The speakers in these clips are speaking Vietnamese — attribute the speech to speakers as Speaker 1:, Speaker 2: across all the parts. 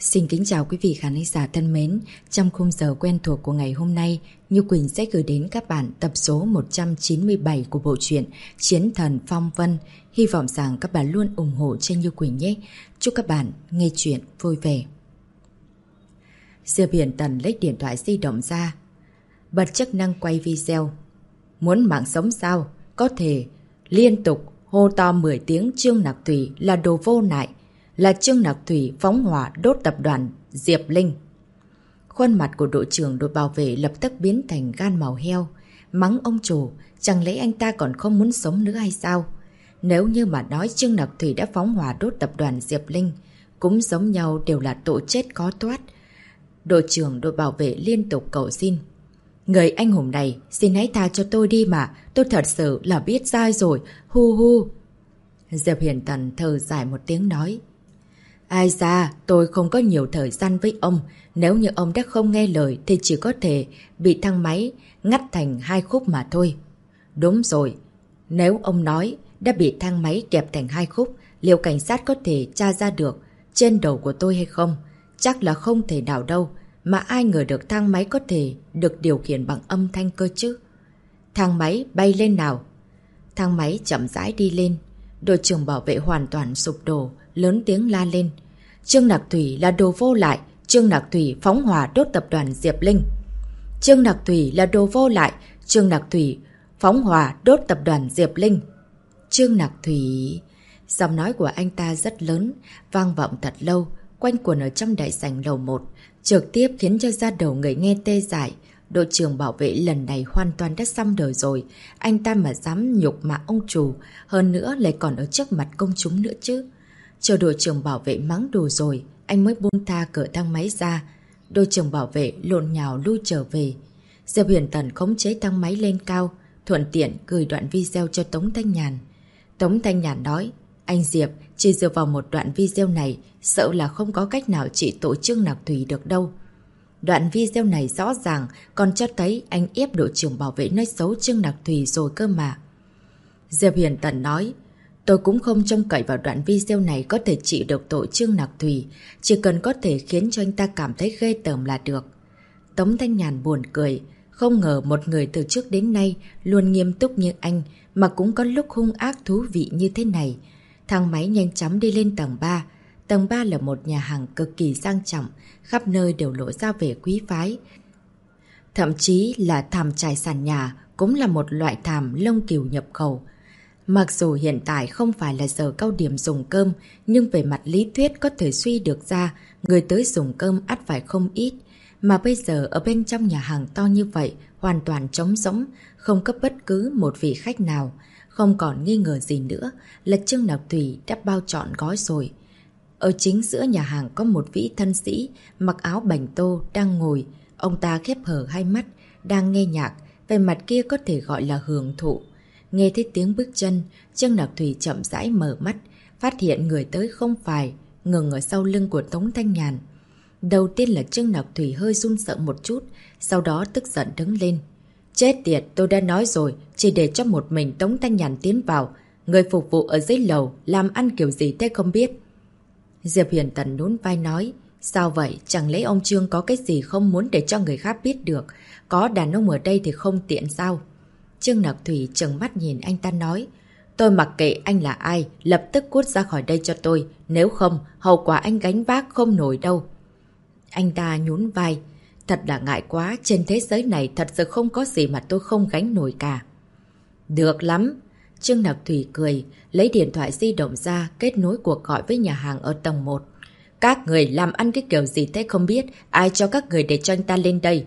Speaker 1: Xin kính chào quý vị khán giả thân mến. Trong khung giờ quen thuộc của ngày hôm nay, Như Quỳnh sẽ gửi đến các bạn tập số 197 của bộ truyện Chiến Thần Phong Vân. Hy vọng rằng các bạn luôn ủng hộ cho Như Quỳnh nhé. Chúc các bạn nghe chuyện vui vẻ. Diệp Hiển Tần lấy điện thoại di động ra, bật chức năng quay video. Muốn mạng sống sao? Có thể liên tục hô to 10 tiếng Trương Nặc Thủy là đồ vô lại, là Trương Nặc Thủy phóng hỏa đốt tập đoàn Diệp Linh. Khuôn mặt của đội trưởng đội bảo vệ lập tức biến thành gan màu heo, mắng ông chủ, chẳng lẽ anh ta còn không muốn sống nữa hay sao? Nếu như mà nói Trương Nặc Thủy đã phóng hỏa đốt tập đoàn Diệp Linh, cũng giống nhau, đều là tội chết khó thoát. Đội trưởng đội bảo vệ liên tục cầu xin. Người anh hùng này, xin hãy tha cho tôi đi mà, tôi thật sự là biết sai rồi, hu hu. Diệp Hiển Tần thở dài một tiếng nói. Ai ra, tôi không có nhiều thời gian với ông. Nếu như ông đã không nghe lời thì chỉ có thể bị thang máy ngắt thành 2 khúc mà thôi. Đúng rồi, nếu ông nói đã bị thang máy kẹp thành 2 khúc, liệu cảnh sát có thể tra ra được trên đầu của tôi hay không? Chắc là không thể nào đâu, mà ai ngờ được thang máy có thể được điều khiển bằng âm thanh cơ chứ. Thang máy bay lên nào. Thang máy chậm rãi đi lên. Đội trưởng bảo vệ hoàn toàn sụp đổ, lớn tiếng la lên. Trương Nặc Thủy là đồ vô lại, Trương Nặc Thủy phóng hỏa đốt tập đoàn Diệp Linh. Trương Nặc Thủy là đồ vô lại, Trương Nặc Thủy phóng hỏa đốt tập đoàn Diệp Linh. Trương Nặc Thủy... Giọng nói của anh ta rất lớn, vang vọng thật lâu, quanh quẩn ở trong đại sảnh lầu 1, trực tiếp khiến cho da đầu người nghe tê dại. Đội trưởng bảo vệ lần này hoàn toàn đã xong đời rồi. Anh ta mà dám nhục mạ ông chủ, hơn nữa lại còn ở trước mặt công chúng nữa chứ. Chờ đội trưởng bảo vệ mắng đủ rồi, anh mới buông tha cửa thang máy ra. Đội trưởng bảo vệ lộn nhào lui trở về. Diệp Hiển Tần khống chế thang máy lên cao, thuận tiện gửi đoạn video cho Tống Thanh Nhàn. Tống Thanh Nhàn nói, anh Diệp, chỉ dựa vào một đoạn video này, sợ là không có cách nào trị tội Trương Nặc Thủy được đâu. Đoạn video này rõ ràng còn cho thấy anh ép đội trưởng bảo vệ nói xấu Trương Nặc Thủy rồi cơ mà. Diệp Hiển Tần nói, tôi cũng không trông cậy vào đoạn video này có thể trị được tội Trương Nặc Thủy, chỉ cần có thể khiến cho anh ta cảm thấy ghê tởm là được. Tống Thanh Nhàn buồn cười, không ngờ một người từ trước đến nay luôn nghiêm túc như anh mà cũng có lúc hung ác thú vị như thế này. Thang máy nhanh chóng đi lên tầng 3. Tầng 3 là một nhà hàng cực kỳ sang trọng, khắp nơi đều lộ ra vẻ quý phái. Thậm chí là thảm trải sàn nhà cũng là một loại thảm lông cừu nhập khẩu. Mặc dù hiện tại không phải là giờ cao điểm dùng cơm, nhưng về mặt lý thuyết có thể suy được ra người tới dùng cơm ắt phải không ít. Mà bây giờ ở bên trong nhà hàng to như vậy, hoàn toàn trống rỗng, không có bất cứ một vị khách nào. Không còn nghi ngờ gì nữa là Trương Nặc Thủy đã bao trọn gói rồi. Ở chính giữa nhà hàng có một vị thân sĩ mặc áo bành tô đang ngồi. Ông ta khép hờ hai mắt, đang nghe nhạc, về mặt kia có thể gọi là hưởng thụ. Nghe thấy tiếng bước chân, Trương Nặc Thủy chậm rãi mở mắt, phát hiện người tới không phải, ngừng ở sau lưng của Tống Thanh Nhàn. Đầu tiên là Trương Nặc Thủy hơi run sợ một chút, sau đó tức giận đứng lên. Chết tiệt, tôi đã nói rồi, chỉ để cho một mình Tống Thanh Nhàn tiến vào. Người phục vụ ở dưới lầu làm ăn kiểu gì thế không biết. Diệp Hiển Tần nhún vai nói, sao vậy, chẳng lẽ ông Trương có cái gì không muốn để cho người khác biết được? Có đàn ông ở đây thì không tiện sao? Trương Nặc Thủy trừng mắt nhìn anh ta nói, tôi mặc kệ anh là ai, lập tức cút ra khỏi đây cho tôi, nếu không, hậu quả anh gánh vác không nổi đâu. Anh ta nhún vai, thật là ngại quá, trên thế giới này thật sự không có gì mà tôi không gánh nổi cả. Được lắm. Trương Nặc Thủy cười, lấy điện thoại di động ra, kết nối cuộc gọi với nhà hàng ở tầng 1. Các người làm ăn cái kiểu gì thế không biết, ai cho các người để cho anh ta lên đây?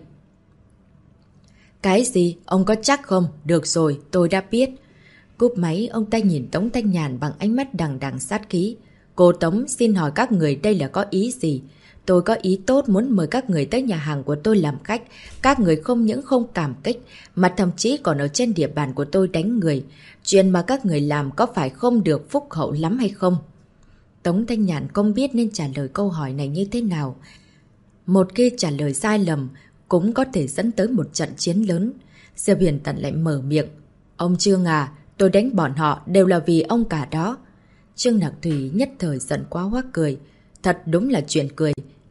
Speaker 1: Cái gì? Ông có chắc không? Được rồi, tôi đã biết. Cúp máy, ông ta nhìn Tống Thanh Nhàn bằng ánh mắt đằng đằng sát khí. Cô Tống, xin hỏi các người đây là có ý gì? Tôi có ý tốt muốn mời các người tới nhà hàng của tôi làm khách. Các người không những không cảm kích, mà thậm chí còn ở trên địa bàn của tôi đánh người. Chuyện mà các người làm có phải không được phúc hậu lắm hay không? Tống Thanh Nhàn không biết nên trả lời câu hỏi này như thế nào. Một khi trả lời sai lầm, cũng có thể dẫn tới một trận chiến lớn. Diệp Hiển Tần lại mở miệng. Ông Trương à, tôi đánh bọn họ đều là vì ông cả đó. Trương Nặc Thủy nhất thời giận quá hoắc cười. Thật đúng là chuyện cười.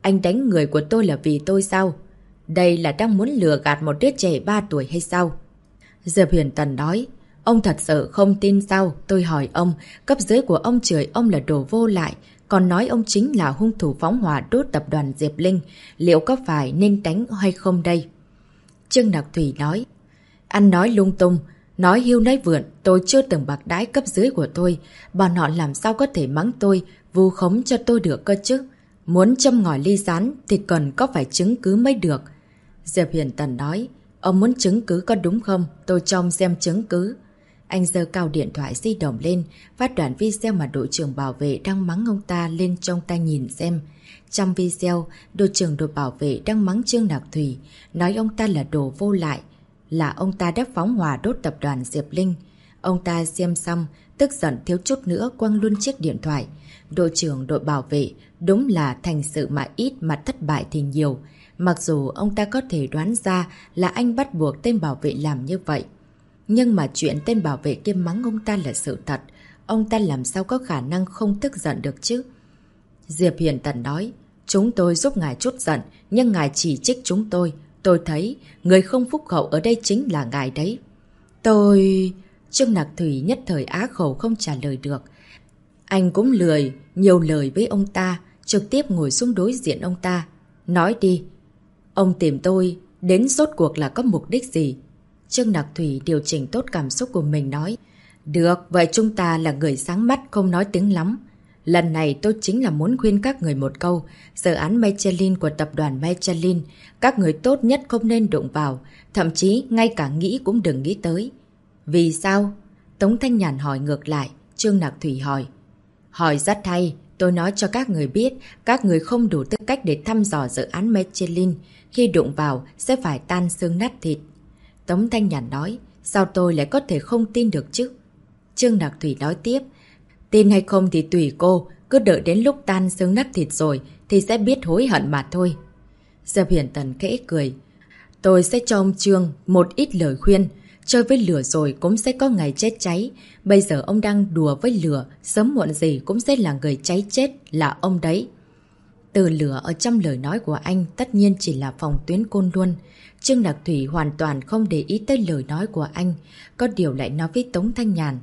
Speaker 1: Anh đánh người của tôi là vì tôi sao? Đây là đang muốn lừa gạt một đứa trẻ 3 tuổi hay sao? Diệp Huyền Tần nói, ông thật sự không tin sao? Tôi hỏi ông, cấp dưới của ông chửi ông là đồ vô lại, còn nói ông chính là hung thủ phóng hỏa đốt tập đoàn Diệp Linh. Liệu có phải nên đánh hay không đây? Trương Nặc Thủy nói, anh nói lung tung, nói hưu nói vượn, tôi chưa từng bạc đãi cấp dưới của tôi. Bọn họ làm sao có thể mắng tôi, vu khống cho tôi được cơ chứ? Muốn châm ngòi ly gián thì cần có phải chứng cứ mới được. Diệp Huyền Tần nói, ông muốn chứng cứ có đúng không? Tôi cho ông xem chứng cứ. Anh giơ cao điện thoại di động lên, phát đoạn video mà đội trưởng bảo vệ đang mắng ông ta lên trong tay nhìn xem. Trong video, đội trưởng đội bảo vệ đang mắng Trương Nặc Thủy, nói ông ta là đồ vô lại, là ông ta đã phóng hỏa đốt tập đoàn Diệp Linh. Ông ta xem xong, tức giận thiếu chút nữa quăng luôn chiếc điện thoại. Đội trưởng đội bảo vệ đúng là thành sự mà ít mà thất bại thì nhiều. Mặc dù ông ta có thể đoán ra là anh bắt buộc tên bảo vệ làm như vậy. Nhưng mà chuyện tên bảo vệ kia mắng ông ta là sự thật. Ông ta làm sao có khả năng không tức giận được chứ? Diệp Huyền Tần nói, chúng tôi giúp ngài chút giận, nhưng ngài chỉ trích chúng tôi. Tôi thấy người không phúc hậu ở đây chính là ngài đấy. Trương Nặc Thủy nhất thời á khẩu không trả lời được. Anh cũng lười nhiều lời với ông ta, trực tiếp ngồi xuống đối diện ông ta. Nói đi, ông tìm tôi đến rốt cuộc là có mục đích gì? Trương Nặc Thủy điều chỉnh tốt cảm xúc của mình nói, được, vậy chúng ta là người sáng mắt không nói tiếng lắm. Lần này tôi chính là muốn khuyên các người một câu, dự án Michelin của tập đoàn Michelin, các người tốt nhất không nên đụng vào, thậm chí ngay cả nghĩ cũng đừng nghĩ tới. Vì sao? Tống Thanh Nhàn hỏi ngược lại, Trương Nặc Thủy hỏi. Hỏi rất hay, tôi nói cho các người biết, các người không đủ tư cách để thăm dò dự án Michelin, khi đụng vào sẽ phải tan xương nát thịt. Tống Thanh Nhàn nói, sao tôi lại có thể không tin được chứ? Trương Nặc Thủy nói tiếp, tin hay không thì tùy cô, cứ đợi đến lúc tan xương nát thịt rồi thì sẽ biết hối hận mà thôi. Diệp Huyền Tần khẽ cười, tôi sẽ cho ông Trương một ít lời khuyên, chơi với lửa rồi cũng sẽ có ngày chết cháy. Bây giờ ông đang đùa với lửa, sớm muộn gì cũng sẽ là người cháy chết, là ông đấy. Từ lửa ở trong lời nói của anh tất nhiên chỉ là phòng tuyến Côn Luân. Trương Nặc Thủy hoàn toàn không để ý tới lời nói của anh, có điều lại nói với Tống Thanh Nhàn.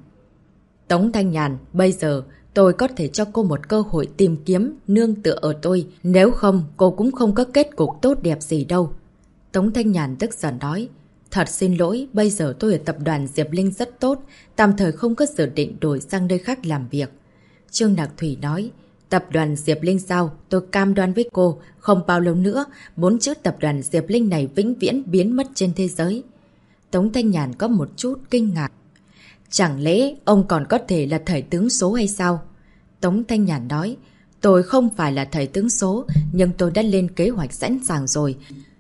Speaker 1: Tống Thanh Nhàn, bây giờ tôi có thể cho cô một cơ hội tìm kiếm nương tựa ở tôi, nếu không cô cũng không có kết cục tốt đẹp gì đâu. Tống Thanh Nhàn tức giận nói, thật xin lỗi, bây giờ tôi ở tập đoàn Diệp Linh rất tốt, tạm thời không có dự định đổi sang nơi khác làm việc. Trương Nặc Thủy nói, tập đoàn Diệp Linh sao? Tôi cam đoan với cô, không bao lâu nữa, 4 chữ tập đoàn Diệp Linh này vĩnh viễn biến mất trên thế giới. Tống Thanh Nhàn có một chút kinh ngạc. Chẳng lẽ ông còn có thể là thầy tướng số hay sao? Tống Thanh Nhàn nói, tôi không phải là thầy tướng số, nhưng tôi đã lên kế hoạch sẵn sàng rồi.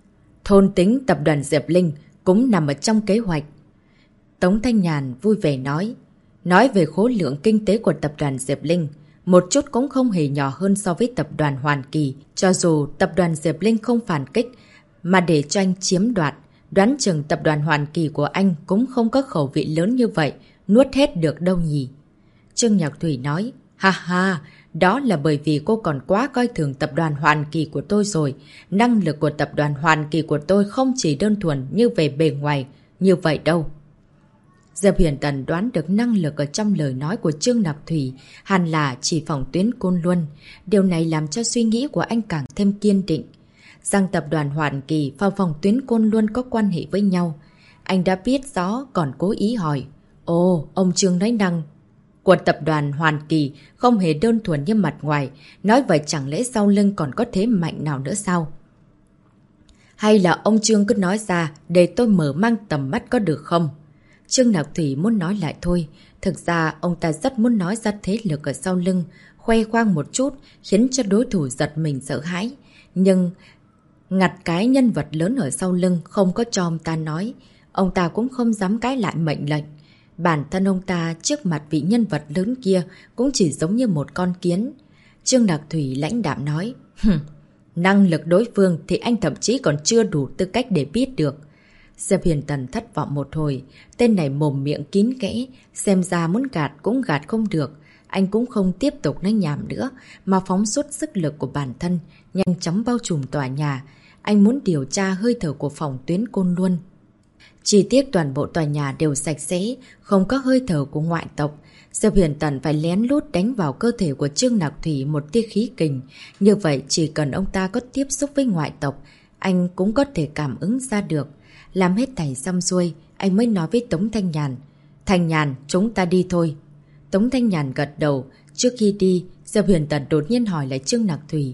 Speaker 1: Thôn tính tập đoàn Diệp Linh cũng nằm ở trong kế hoạch. Tống Thanh Nhàn vui vẻ nói về khối lượng kinh tế của tập đoàn Diệp Linh, một chút cũng không hề nhỏ hơn so với tập đoàn Hoàn Kỳ. Cho dù tập đoàn Diệp Linh không phản kích, mà để cho anh chiếm đoạt, đoán chừng tập đoàn Hoàn Kỳ của anh cũng không có khẩu vị lớn như vậy, nuốt hết được đâu nhỉ. Trương Nặc Thủy nói, ha ha, đó là bởi vì cô còn quá coi thường tập đoàn Hoàn Kỳ của tôi rồi. Năng lực của tập đoàn Hoàn Kỳ của tôi không chỉ đơn thuần như về bề ngoài như vậy đâu. Diệp Huyền Tần đoán được năng lực ở trong lời nói của Trương Nặc Thủy hẳn là chỉ phòng tuyến Côn Luân. Điều này làm cho suy nghĩ của anh càng thêm kiên định. Rằng tập đoàn Hoàn Kỳ và phòng tuyến Côn Luân có quan hệ với nhau. Anh đã biết rõ còn cố ý hỏi. Ồ, ông Trương nói năng của tập đoàn Hoàn Kỳ không hề đơn thuần như mặt ngoài. Nói vậy chẳng lẽ sau lưng còn có thế mạnh nào nữa sao? Hay là ông Trương cứ nói ra để tôi mở mang tầm mắt có được không? Trương Nặc Thủy muốn nói lại thôi. Thực ra ông ta rất muốn nói ra thế lực ở sau lưng, khoe khoang một chút, khiến cho đối thủ giật mình sợ hãi. Nhưng ngặt cái nhân vật lớn ở sau lưng không có cho ông ta nói. Ông ta cũng không dám cãi lại mệnh lệnh. Bản thân ông ta trước mặt vị nhân vật lớn kia cũng chỉ giống như một con kiến. Trương Nặc Thủy lãnh đạm nói, năng lực đối phương thì anh thậm chí còn chưa đủ tư cách để biết được. Diệp Huyền Tần thất vọng một hồi, tên này mồm miệng kín kẽ, xem ra muốn gạt cũng gạt không được. Anh cũng không tiếp tục nói nhảm nữa, mà phóng suốt sức lực của bản thân, nhanh chóng bao trùm tòa nhà. Anh muốn điều tra hơi thở của phòng tuyến Côn Luân. Chi tiết toàn bộ tòa nhà đều sạch sẽ, không có hơi thở của ngoại tộc. Diệp Huyền Tần phải lén lút đánh vào cơ thể của Trương Nặc Thủy một tia khí kình. Như vậy chỉ cần ông ta có tiếp xúc với ngoại tộc, anh cũng có thể cảm ứng ra được. Làm hết thảy xong xuôi, anh mới nói với Tống Thanh Nhàn. Thanh Nhàn, chúng ta đi thôi. Tống Thanh Nhàn gật đầu. Trước khi đi, Diệp Huyền Tần đột nhiên hỏi lại Trương Nặc Thủy.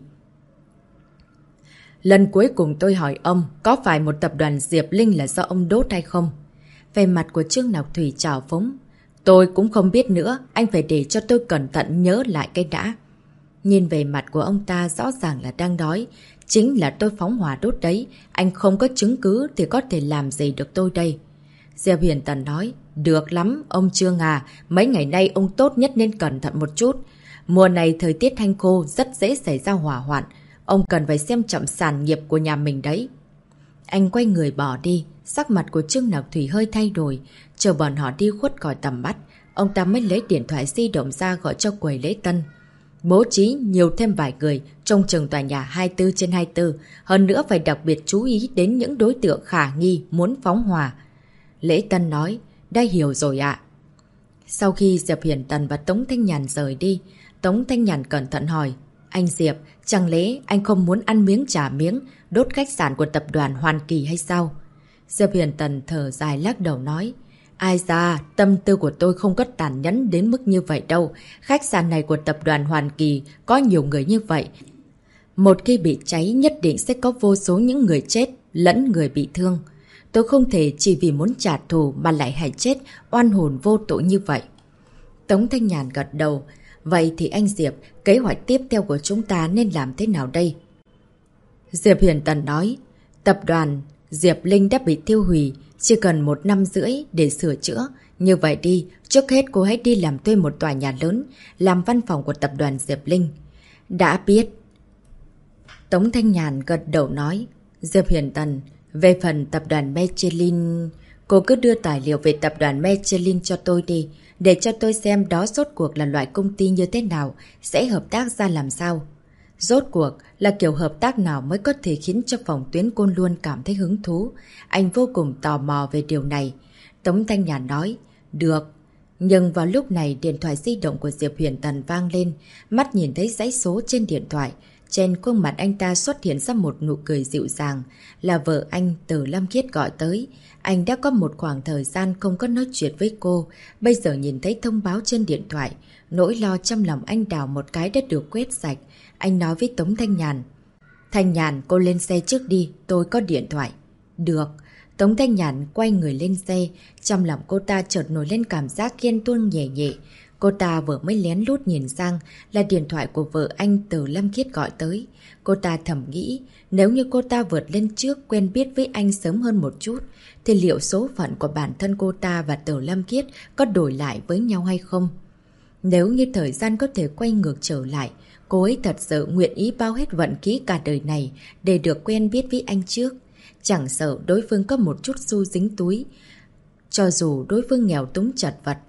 Speaker 1: Lần cuối cùng tôi hỏi ông, có phải một tập đoàn Diệp Linh là do ông đốt hay không? Về mặt của Trương Nặc Thủy trào phúng. Tôi cũng không biết nữa, anh phải để cho tôi cẩn thận nhớ lại cái đã. Nhìn về mặt của ông ta rõ ràng là đang đói. Chính là tôi phóng hỏa đốt đấy, anh không có chứng cứ thì có thể làm gì được tôi đây. Diệp Huyền Tần nói, được lắm, ông Trương à, mấy ngày nay ông tốt nhất nên cẩn thận một chút. Mùa này thời tiết hanh khô rất dễ xảy ra hỏa hoạn, ông cần phải xem chậm sản nghiệp của nhà mình đấy. Anh quay người bỏ đi, sắc mặt của Trương Nặc Thủy hơi thay đổi, chờ bọn họ đi khuất khỏi tầm mắt, ông ta mới lấy điện thoại di động ra gọi cho quầy lễ tân. Bố trí nhiều thêm vài người trông chừng tòa nhà 24/24, hơn nữa phải đặc biệt chú ý đến những đối tượng khả nghi muốn phóng hỏa. Lễ tân nói, đã hiểu rồi ạ. Sau khi Diệp Huyền Tần và Tống Thanh Nhàn rời đi, Tống Thanh Nhàn cẩn thận hỏi, anh Diệp, chẳng lẽ anh không muốn ăn miếng trả miếng, đốt khách sạn của tập đoàn Hoàn Kỳ hay sao? Diệp Huyền Tần thở dài lắc đầu nói, ai da, tâm tư của tôi không có tàn nhẫn đến mức như vậy đâu. Khách sạn này của tập đoàn Hoàn Kỳ có nhiều người như vậy. Một khi bị cháy nhất định sẽ có vô số những người chết lẫn người bị thương. Tôi không thể chỉ vì muốn trả thù mà lại hại chết oan hồn vô tội như vậy. Tống Thanh Nhàn gật đầu. Vậy thì anh Diệp, kế hoạch tiếp theo của chúng ta nên làm thế nào đây? Diệp Huyền Tần nói, tập đoàn Diệp Linh đã bị tiêu hủy, chỉ cần 1 năm rưỡi để sửa chữa. Như vậy đi, trước hết cô hãy đi làm thuê một tòa nhà lớn, làm văn phòng của tập đoàn Diệp Linh. Đã biết. Tống Thanh Nhàn gật đầu nói, Diệp Huyền Tần, về phần tập đoàn Michelin, cô cứ đưa tài liệu về tập đoàn Michelin cho tôi đi, để cho tôi xem đó rốt cuộc là loại công ty như thế nào, sẽ hợp tác ra làm sao. Rốt cuộc là kiểu hợp tác nào mới có thể khiến cho phòng tuyến Côn Luân cảm thấy hứng thú. Anh vô cùng tò mò về điều này. Tống Thanh Nhàn nói, được. Nhưng vào lúc này điện thoại di động của Diệp Huyền Tần vang lên, mắt nhìn thấy dãy số trên điện thoại. Trên khuôn mặt anh ta xuất hiện ra một nụ cười dịu dàng, là vợ anh Từ Lâm Khiết gọi tới. Anh đã có một khoảng thời gian không có nói chuyện với cô, bây giờ nhìn thấy thông báo trên điện thoại, nỗi lo trong lòng anh đào một cái đã được quét sạch. Anh nói với Tống Thanh Nhàn, Thanh Nhàn, cô lên xe trước đi, tôi có điện thoại. Được. Tống Thanh Nhàn quay người lên xe, trong lòng cô ta chợt nổi lên cảm giác ghen tuông nhẹ nhẹ. Cô ta vừa mới lén lút nhìn sang là điện thoại của vợ anh Từ Lâm Khiết gọi tới. Cô ta thầm nghĩ, nếu như cô ta vượt lên trước quen biết với anh sớm hơn một chút, thì liệu số phận của bản thân cô ta và Từ Lâm Khiết có đổi lại với nhau hay không? Nếu như thời gian có thể quay ngược trở lại, cô ấy thật sự nguyện ý bao hết vận khí cả đời này để được quen biết với anh trước. Chẳng sợ đối phương có một chút xu dính túi, cho dù đối phương nghèo túng chật vật.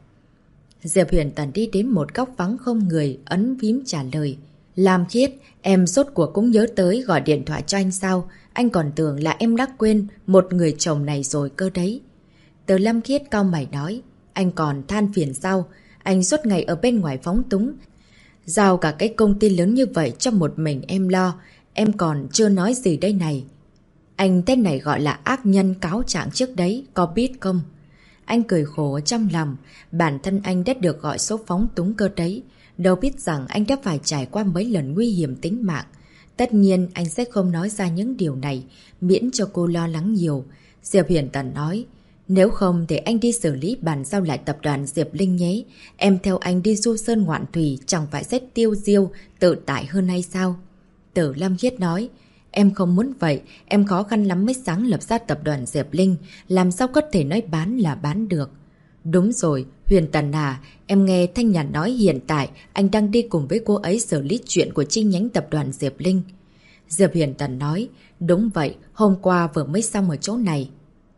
Speaker 1: Diệp Huyền Tần đi đến một góc vắng không người, ấn phím trả lời. Lam Khiết, em rốt cuộc cũng nhớ tới gọi điện thoại cho anh sao? Anh còn tưởng là em đã quên một người chồng này rồi cơ đấy. Từ Lam Khiết cau mày nói, anh còn than phiền sao? Anh suốt ngày ở bên ngoài phóng túng, giao cả cái công ty lớn như vậy cho một mình em lo. Em còn chưa nói gì đây này. Anh tên này gọi là ác nhân cáo trạng trước đấy, có biết không? Anh cười khổ trong lòng, bản thân anh đã được gọi số phóng túng cơ đấy. Đâu biết rằng anh đã phải trải qua mấy lần nguy hiểm tính mạng. Tất nhiên anh sẽ không nói ra những điều này, miễn cho cô lo lắng nhiều. Diệp Huyền Tần nói, nếu không thì anh đi xử lý bàn giao lại tập đoàn Diệp Linh nhé. Em theo anh đi du sơn ngoạn thủy chẳng phải rất tiêu diêu, tự tại hơn hay sao? Tử Lâm Khiết nói, em không muốn vậy, em khó khăn lắm mới sáng lập ra tập đoàn Diệp Linh, làm sao có thể nói bán là bán được. Đúng rồi, Huyền Tần à, em nghe Thanh Nhàn nói hiện tại anh đang đi cùng với cô ấy xử lý chuyện của chi nhánh tập đoàn Diệp Linh. Diệp Huyền Tần nói, đúng vậy, hôm qua vừa mới xong ở chỗ này.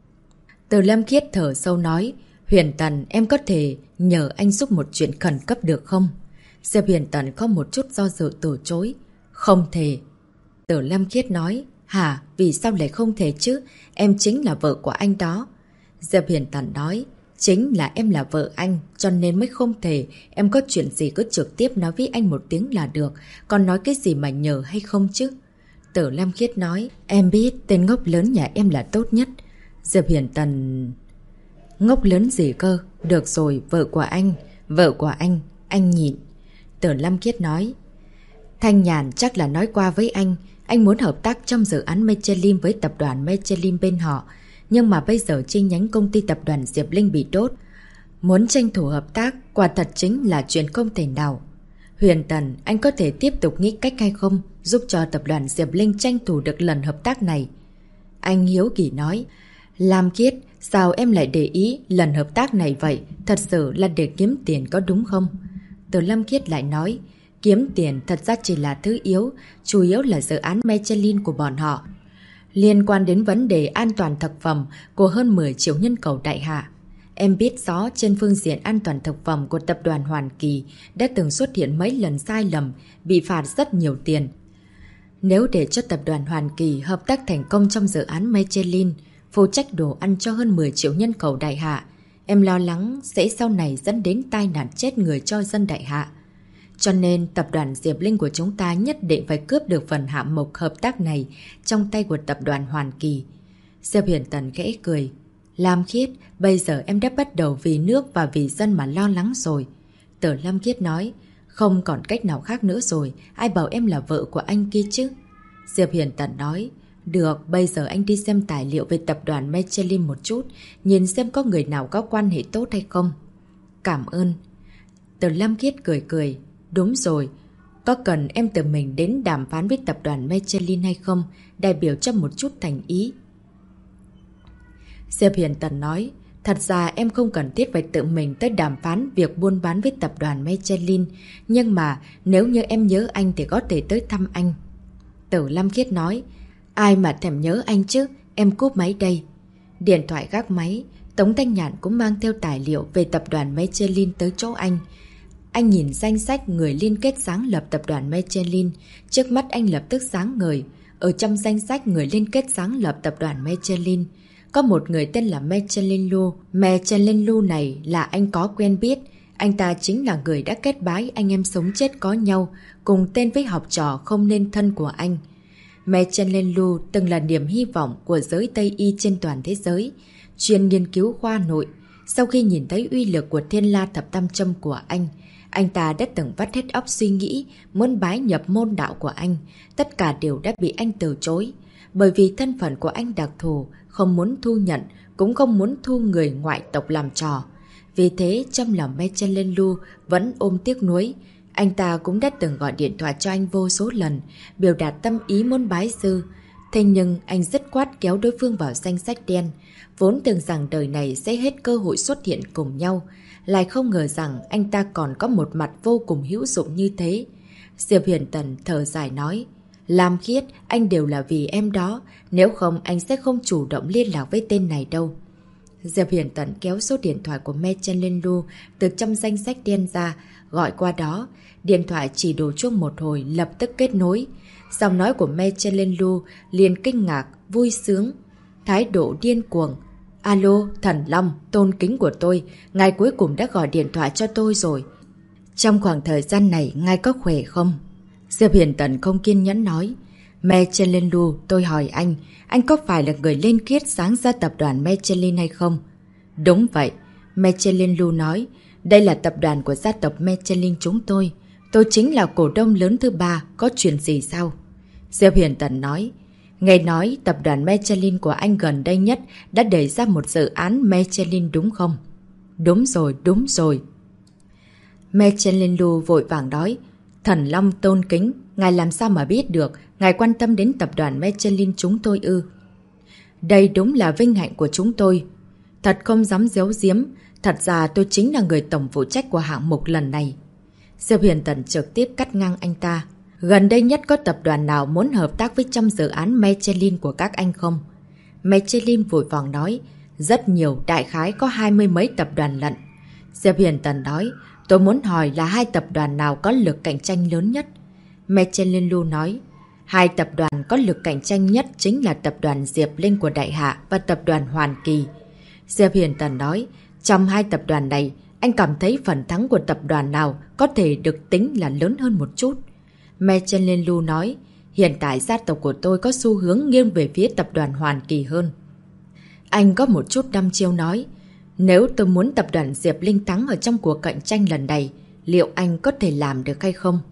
Speaker 1: Từ Lâm Khiết thở sâu nói, Huyền Tần, em có thể nhờ anh giúp một chuyện khẩn cấp được không? Diệp Huyền Tần có một chút do dự từ chối. Không thể. Tử Lâm Khiết nói, hả, vì sao lại không thể chứ? Em chính là vợ của anh đó. Diệp Hiền Tần nói, chính là em là vợ anh, cho nên mới không thể. Em có chuyện gì cứ trực tiếp nói với anh một tiếng là được, còn nói cái gì mà nhờ hay không chứ? Tử Lâm Khiết nói, em biết tên ngốc lớn nhà em là tốt nhất. Diệp Hiền Tần... Ngốc lớn gì cơ? Được rồi, vợ của anh nhịn. Tử Lâm Khiết nói, Thanh Nhàn chắc là nói qua với anh muốn hợp tác trong dự án Michelin với tập đoàn Michelin bên họ. Nhưng mà bây giờ chi nhánh công ty tập đoàn Diệp Linh bị đốt. Muốn tranh thủ hợp tác, quả thật chính là chuyện không thể nào. Huyền Tần, anh có thể tiếp tục nghĩ cách hay không, giúp cho tập đoàn Diệp Linh tranh thủ được lần hợp tác này? Anh hiếu kỳ nói, Lam Khiết, sao em lại để ý lần hợp tác này vậy? Thật sự là để kiếm tiền có đúng không? Từ Lâm Khiết lại nói, kiếm tiền thật ra chỉ là thứ yếu, chủ yếu là dự án Michelin của bọn họ. Liên quan đến vấn đề an toàn thực phẩm của hơn 10 triệu nhân khẩu đại hạ. Em biết rõ trên phương diện an toàn thực phẩm của tập đoàn Hoàn Kỳ đã từng xuất hiện mấy lần sai lầm, bị phạt rất nhiều tiền. Nếu để cho tập đoàn Hoàn Kỳ hợp tác thành công trong dự án Michelin, phụ trách đồ ăn cho hơn 10 triệu nhân khẩu đại hạ, em lo lắng sẽ sau này dẫn đến tai nạn chết người cho dân đại hạ. Cho nên tập đoàn Diệp Linh của chúng ta nhất định phải cướp được phần hạng mục hợp tác này trong tay của tập đoàn Hoàn Kỳ. Diệp Hiền Tần khẽ cười. Lam Khiết, bây giờ em đã bắt đầu vì nước và vì dân mà lo lắng rồi. Tử Lâm Khiết nói, không còn cách nào khác nữa rồi, ai bảo em là vợ của anh kia chứ? Diệp Hiền Tần nói, được, bây giờ anh đi xem tài liệu về tập đoàn Michelin một chút, nhìn xem có người nào có quan hệ tốt hay không. Cảm ơn. Tử Lâm Khiết cười cười. Đúng rồi, có cần em tự mình đến đàm phán với tập đoàn Michelin hay không, đại biểu cho một chút thành ý. Diệp Hiền Tần nói, thật ra em không cần thiết phải tự mình tới đàm phán việc buôn bán với tập đoàn Michelin, nhưng mà nếu như em nhớ anh thì có thể tới thăm anh. Tử Lâm Khiết nói, ai mà thèm nhớ anh chứ, em cúp máy đây. Điện thoại gác máy, Tống Thanh Nhàn cũng mang theo tài liệu về tập đoàn Michelin tới chỗ anh. Anh nhìn danh sách người liên kết sáng lập tập đoàn Michelin, trước mắt anh lập tức sáng ngời. Ở trong danh sách người liên kết sáng lập tập đoàn Michelin, có một người tên là Michelin Lu. Michelin Lu này là anh có quen biết. Anh ta chính là người đã kết bái anh em sống chết có nhau, cùng tên với học trò không nên thân của anh. Michelin Lu từng là niềm hy vọng của giới Tây Y trên toàn thế giới, chuyên nghiên cứu khoa nội. Sau khi nhìn thấy uy lực của Thiên La Thập Tam Châm của anh ta đã từng vắt hết óc suy nghĩ muốn bái nhập môn đạo của anh. Tất cả đều đã bị anh từ chối. Bởi vì thân phận của anh đặc thù, không muốn thu nhận, cũng không muốn thu người ngoại tộc làm trò. Vì thế trong lòng Michelin Lu vẫn ôm tiếc nuối. Anh ta cũng đã từng gọi điện thoại cho anh vô số lần, biểu đạt tâm ý muốn bái sư. Thế nhưng anh dứt khoát kéo đối phương vào danh sách đen. Vốn tưởng rằng đời này sẽ hết cơ hội xuất hiện cùng nhau, lại không ngờ rằng anh ta còn có một mặt vô cùng hữu dụng như thế. Diệp Hiền Tần thở dài nói, Lam Khiết, anh đều là vì em đó, nếu không anh sẽ không chủ động liên lạc với tên này đâu. Diệp Hiền Tần kéo số điện thoại của Michelin Lu từ trong danh sách đen ra, gọi qua đó. Điện thoại chỉ đổ chuông một hồi lập tức kết nối. Giọng nói của Michelin Lu liền kinh ngạc, vui sướng, thái độ điên cuồng. Alo, Thần Long, tôn kính của tôi, ngài cuối cùng đã gọi điện thoại cho tôi rồi. Trong khoảng thời gian này, ngài có khỏe không? Diệp Hiền Tần không kiên nhẫn nói. Michelin Lu, tôi hỏi anh có phải là người lên kiết sáng ra tập đoàn Michelin hay không? Đúng vậy, Michelin Lu nói, đây là tập đoàn của gia tộc Michelin chúng tôi. Tôi chính là cổ đông lớn thứ 3, có chuyện gì sao? Diệp Hiền Tần nói, nghe nói tập đoàn Michelin của anh gần đây nhất đã đẩy ra một dự án Michelin đúng không? Đúng rồi. Michelin Lu vội vàng nói, Thần Long tôn kính, ngài làm sao mà biết được, ngài quan tâm đến tập đoàn Michelin chúng tôi ư? Đây đúng là vinh hạnh của chúng tôi. Thật không dám giấu giếm, thật ra tôi chính là người tổng phụ trách của hạng mục lần này. Diệp Hiền Tần trực tiếp cắt ngang anh ta. Gần đây nhất có tập đoàn nào muốn hợp tác với trong dự án Michelin của các anh không? Michelin vội vàng nói, rất nhiều, đại khái có 20 mấy tập đoàn lận. Diệp Hiền Tần nói, tôi muốn hỏi là hai tập đoàn nào có lực cạnh tranh lớn nhất? Michelin Lu nói, Hai tập đoàn có lực cạnh tranh nhất chính là tập đoàn Diệp Linh của Đại Hạ và tập đoàn Hoàn Kỳ. Diệp Hiền Tần nói, trong hai tập đoàn này, anh cảm thấy phần thắng của tập đoàn nào có thể được tính là lớn hơn một chút. Mechelin Lu nói, hiện tại gia tộc của tôi có xu hướng nghiêng về phía tập đoàn Hoàn Kỳ hơn. Anh có một chút đăm chiêu nói, nếu tôi muốn tập đoàn Diệp Linh thắng ở trong cuộc cạnh tranh lần này, liệu anh có thể làm được hay không?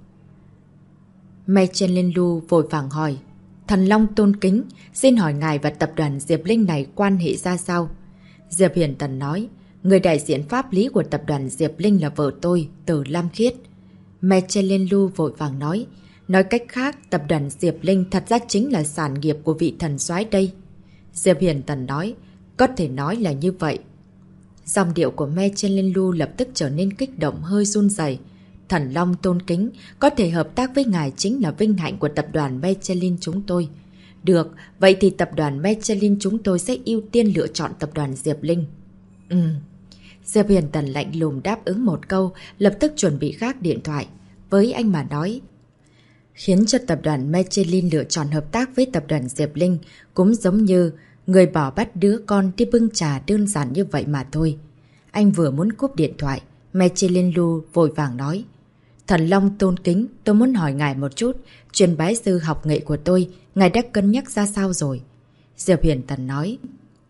Speaker 1: Mechelin Lu vội vàng hỏi, Thần Long tôn kính, xin hỏi ngài và tập đoàn Diệp Linh này quan hệ ra sao? Diệp Hiền Tần nói, người đại diện pháp lý của tập đoàn Diệp Linh là vợ tôi, Từ Lam Khiết. Mechelin Lu vội vàng nói cách khác, tập đoàn Diệp Linh thật ra chính là sản nghiệp của vị thần soái đây. Diệp Hiền Tần nói, có thể nói là như vậy. Dòng điệu của Mechelin Lu lập tức trở nên kích động hơi run rẩy. Thần Long tôn kính, có thể hợp tác với ngài chính là vinh hạnh của tập đoàn Mechelin chúng tôi. Được, vậy thì tập đoàn Mechelin chúng tôi sẽ ưu tiên lựa chọn tập đoàn Diệp Linh. Diệp Hiền Tần lạnh lùng đáp ứng một câu, lập tức chuẩn bị gác điện thoại. Với anh mà nói, khiến cho tập đoàn Mechelin lựa chọn hợp tác với tập đoàn Diệp Linh cũng giống như người bỏ bắt đứa con đi bưng trà đơn giản như vậy mà thôi. Anh vừa muốn cúp điện thoại, Mechelin Lu vội vàng nói, Thần Long tôn kính, tôi muốn hỏi ngài một chút, truyền bái sư học nghệ của tôi, ngài đã cân nhắc ra sao rồi? Diệp Hiền Tần nói,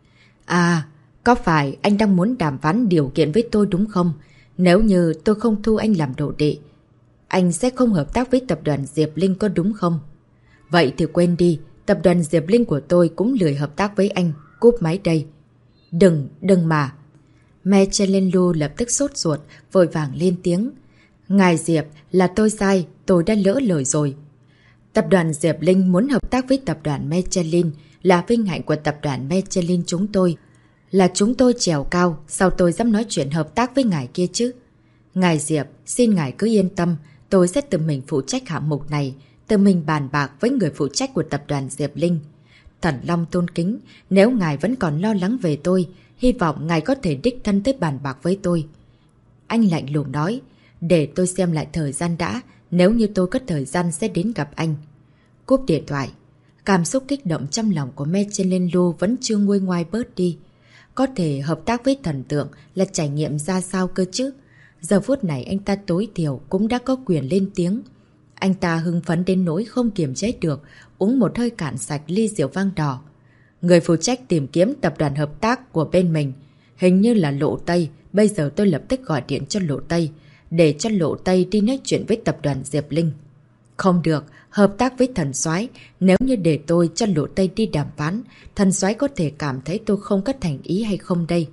Speaker 1: có phải anh đang muốn đàm phán điều kiện với tôi đúng không? Nếu như tôi không thu anh làm đồ đệ, anh sẽ không hợp tác với tập đoàn Diệp Linh có đúng không? Vậy thì quên đi, tập đoàn Diệp Linh của tôi cũng lười hợp tác với anh, cúp máy đây. Đừng mà. Mechelin Lu lập tức sốt ruột, vội vàng lên tiếng. Ngài Diệp, là tôi sai, tôi đã lỡ lời rồi. Tập đoàn Diệp Linh muốn hợp tác với tập đoàn Mechelin là vinh hạnh của tập đoàn Mechelin chúng tôi. Là chúng tôi trèo cao, sao tôi dám nói chuyện hợp tác với ngài kia chứ? Ngài Diệp, xin ngài cứ yên tâm, tôi sẽ tự mình phụ trách hạng mục này, tự mình bàn bạc với người phụ trách của tập đoàn Diệp Linh. Thần Long tôn kính, nếu ngài vẫn còn lo lắng về tôi, hy vọng ngài có thể đích thân tới bàn bạc với tôi. Anh lạnh lùng nói, để tôi xem lại thời gian đã, nếu như tôi có thời gian sẽ đến gặp anh. Cúp điện thoại, cảm xúc kích động trong lòng của Mechelin Lu vẫn chưa nguôi ngoai bớt đi. Có thể hợp tác với thần tượng là trải nghiệm ra sao cơ chứ? Giờ phút này anh ta tối thiểu cũng đã có quyền lên tiếng. Anh ta hưng phấn đến nỗi không kiềm chế được, uống một hơi cạn sạch ly rượu vang đỏ. Người phụ trách tìm kiếm tập đoàn hợp tác của bên mình, hình như là Lộ Tây, bây giờ tôi lập tức gọi điện cho Lộ Tây, để cho Lộ Tây đi nói chuyện với tập đoàn Diệp Linh. Không được, hợp tác với thần soái, nếu như để tôi cho Lộ Tây đi đàm phán, thần soái có thể cảm thấy tôi không có thành ý hay không đây?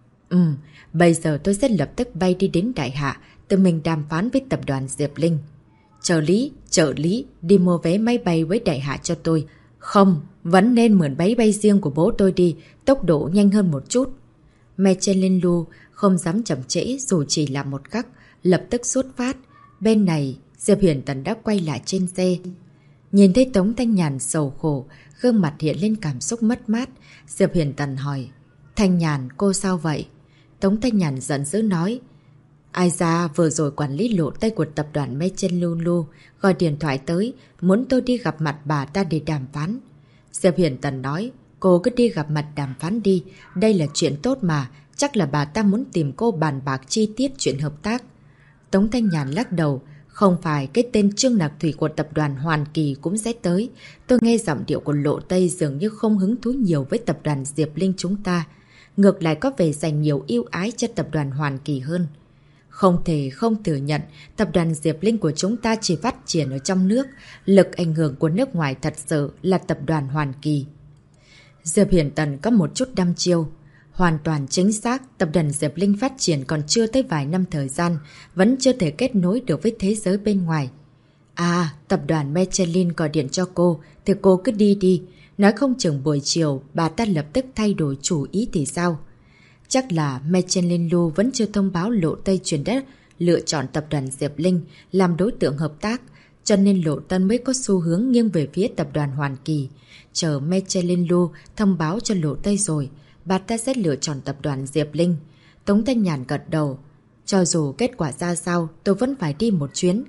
Speaker 1: Bây giờ tôi sẽ lập tức bay đi đến Đại Hạ, tự mình đàm phán với tập đoàn Diệp Linh. Trợ lý, đi mua vé máy bay với Đại Hạ cho tôi. Không, vẫn nên mượn máy bay riêng của bố tôi đi, tốc độ nhanh hơn một chút. Mechelin Lu không dám chậm trễ dù chỉ là một khắc, lập tức xuất phát. Bên này, Diệp Hiền Tần đã quay lại trên xe. Nhìn thấy Tống Thanh Nhàn sầu khổ, gương mặt hiện lên cảm xúc mất mát. Diệp Hiền Tần hỏi, Thanh Nhàn, cô sao vậy? Tống Thanh Nhàn giận dữ nói, ai ra vừa rồi quản lý Lộ Tây của tập đoàn Mechelin Lu gọi điện thoại tới, muốn tôi đi gặp mặt bà ta để đàm phán. Diệp Hiền Tần nói, cô cứ đi gặp mặt đàm phán đi, đây là chuyện tốt mà, chắc là bà ta muốn tìm cô bàn bạc chi tiết chuyện hợp tác. Tống Thanh Nhàn lắc đầu, không phải cái tên Trương Nặc Thủy của tập đoàn Hoàn Kỳ cũng sẽ tới. Tôi nghe giọng điệu của Lộ Tây dường như không hứng thú nhiều với tập đoàn Diệp Linh chúng ta. Ngược lại có vẻ dành nhiều ưu ái cho tập đoàn Hoàn Kỳ hơn. Không thể không thừa nhận, tập đoàn Diệp Linh của chúng ta chỉ phát triển ở trong nước. Lực ảnh hưởng của nước ngoài thật sự là tập đoàn Hoàn Kỳ. Diệp Hiền Tần có một chút đăm chiêu. Hoàn toàn chính xác, tập đoàn Diệp Linh phát triển còn chưa tới vài năm thời gian, vẫn chưa thể kết nối được với thế giới bên ngoài. Tập đoàn Mechelin gọi điện cho cô, thì cô cứ đi đi. Nói không chừng buổi chiều, bà ta lập tức thay đổi chủ ý thì sao? Chắc là Mechelin Lu vẫn chưa thông báo Lộ Tây truyền đất lựa chọn tập đoàn Diệp Linh làm đối tượng hợp tác, cho nên Lộ Tân mới có xu hướng nghiêng về phía tập đoàn Hoàn Kỳ. Chờ Mechelin Lu thông báo cho Lộ Tây rồi, bà ta sẽ lựa chọn tập đoàn Diệp Linh. Tống Thanh Nhàn gật đầu. Cho dù kết quả ra sao, tôi vẫn phải đi một chuyến.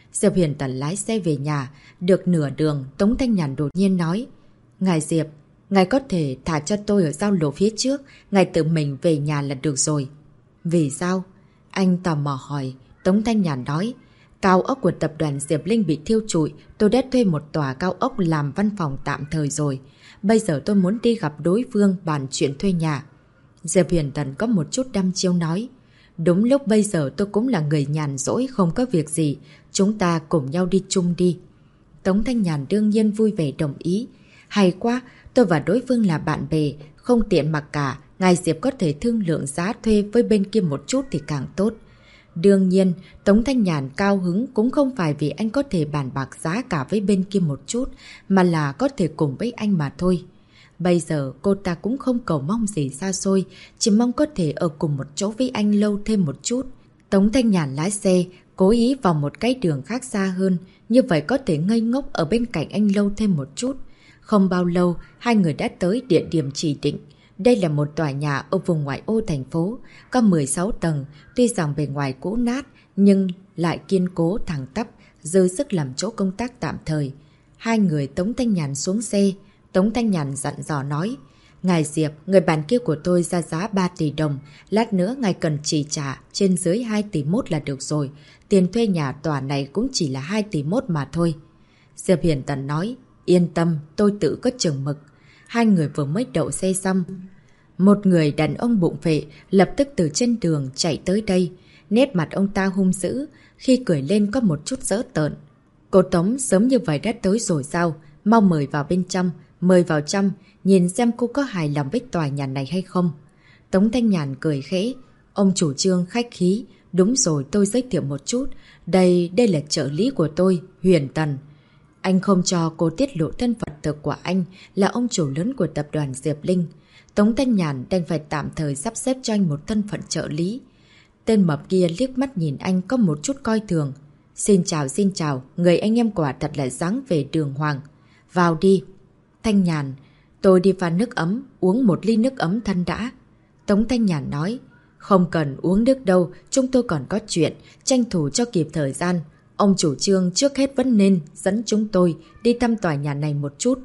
Speaker 1: Diệp Huyền Tần lái xe về nhà. Được nửa đường, Tống Thanh Nhàn đột nhiên nói. Ngài Diệp, ngài có thể thả cho tôi ở giao lộ phía trước. Ngài tự mình về nhà là được rồi. Vì sao? Anh tò mò hỏi. Tống Thanh Nhàn nói. Cao ốc của tập đoàn Diệp Linh bị thiêu trụi. Tôi đã thuê một tòa cao ốc làm văn phòng tạm thời rồi. Bây giờ tôi muốn đi gặp đối phương bàn chuyện thuê nhà. Diệp Huyền Tần có một chút đăm chiêu nói. Đúng lúc bây giờ tôi cũng là người nhàn rỗi không có việc gì. Chúng ta cùng nhau đi chung đi. Tống Thanh Nhàn đương nhiên vui vẻ đồng ý. Hay quá, tôi và đối phương là bạn bè, không tiện mặc cả. Ngài Diệp có thể thương lượng giá thuê với bên kia một chút thì càng tốt. Đương nhiên, Tống Thanh Nhàn cao hứng cũng không phải vì anh có thể bàn bạc giá cả với bên kia một chút, mà là có thể cùng với anh mà thôi. Bây giờ cô ta cũng không cầu mong gì xa xôi, chỉ mong có thể ở cùng một chỗ với anh lâu thêm một chút. Tống Thanh Nhàn lái xe, cố ý vào một cái đường khác xa hơn, như vậy có thể ngây ngốc ở bên cạnh anh lâu thêm một chút. Không bao lâu, hai người đã tới địa điểm chỉ định. Đây là một tòa nhà ở vùng ngoại ô thành phố, có 16 tầng, tuy rằng bề ngoài cũ nát nhưng lại kiên cố thẳng tắp, dư sức làm chỗ công tác tạm thời. Hai người Tống Thanh Nhàn xuống xe, Tống Thanh Nhàn dặn dò nói, Ngài Diệp, người bạn kia của tôi ra giá 3 tỷ đồng, lát nữa ngài cần chỉ trả trên dưới 2 tỷ mốt là được rồi, tiền thuê nhà tòa này cũng chỉ là 2 tỷ mốt mà thôi. Diệp Hiền Tần nói, yên tâm, tôi tự có chừng mực. Hai người vừa mới đậu xe xong. Một người đàn ông bụng phệ lập tức từ trên đường chạy tới đây. Nét mặt ông ta hung dữ, khi cười lên có một chút dỡ tợn. Cô Tống sớm như vậy đã tới rồi sao? Mau mời vào bên trong, mời vào trong, nhìn xem cô có hài lòng với tòa nhà này hay không. Tống Thanh Nhàn cười khẽ. Ông chủ Trương khách khí. Đúng rồi, tôi giới thiệu một chút. Đây là trợ lý của tôi, Huyền Tần. Anh không cho cô tiết lộ thân phận thực của anh là ông chủ lớn của tập đoàn Diệp Linh. Tống Thanh Nhàn đành phải tạm thời sắp xếp cho anh một thân phận trợ lý. Tên mập kia liếc mắt nhìn anh có một chút coi thường. Xin chào, người anh em quả thật là dáng về đường hoàng. Vào đi. Thanh Nhàn, tôi đi pha nước ấm, uống một ly nước ấm thân đã. Tống Thanh Nhàn nói, không cần uống nước đâu, chúng tôi còn có chuyện, tranh thủ cho kịp thời gian. Ông chủ Trương trước hết vẫn nên dẫn chúng tôi đi thăm tòa nhà này một chút.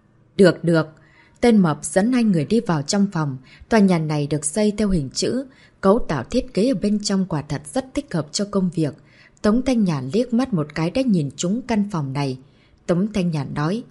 Speaker 1: Được. Tên mập dẫn hai người đi vào trong phòng. Tòa nhà này được xây theo hình chữ. Cấu tạo thiết kế ở bên trong quả thật rất thích hợp cho công việc. Tống Thanh Nhàn liếc mắt một cái đã nhìn trúng căn phòng này. Tống Thanh Nhàn nói,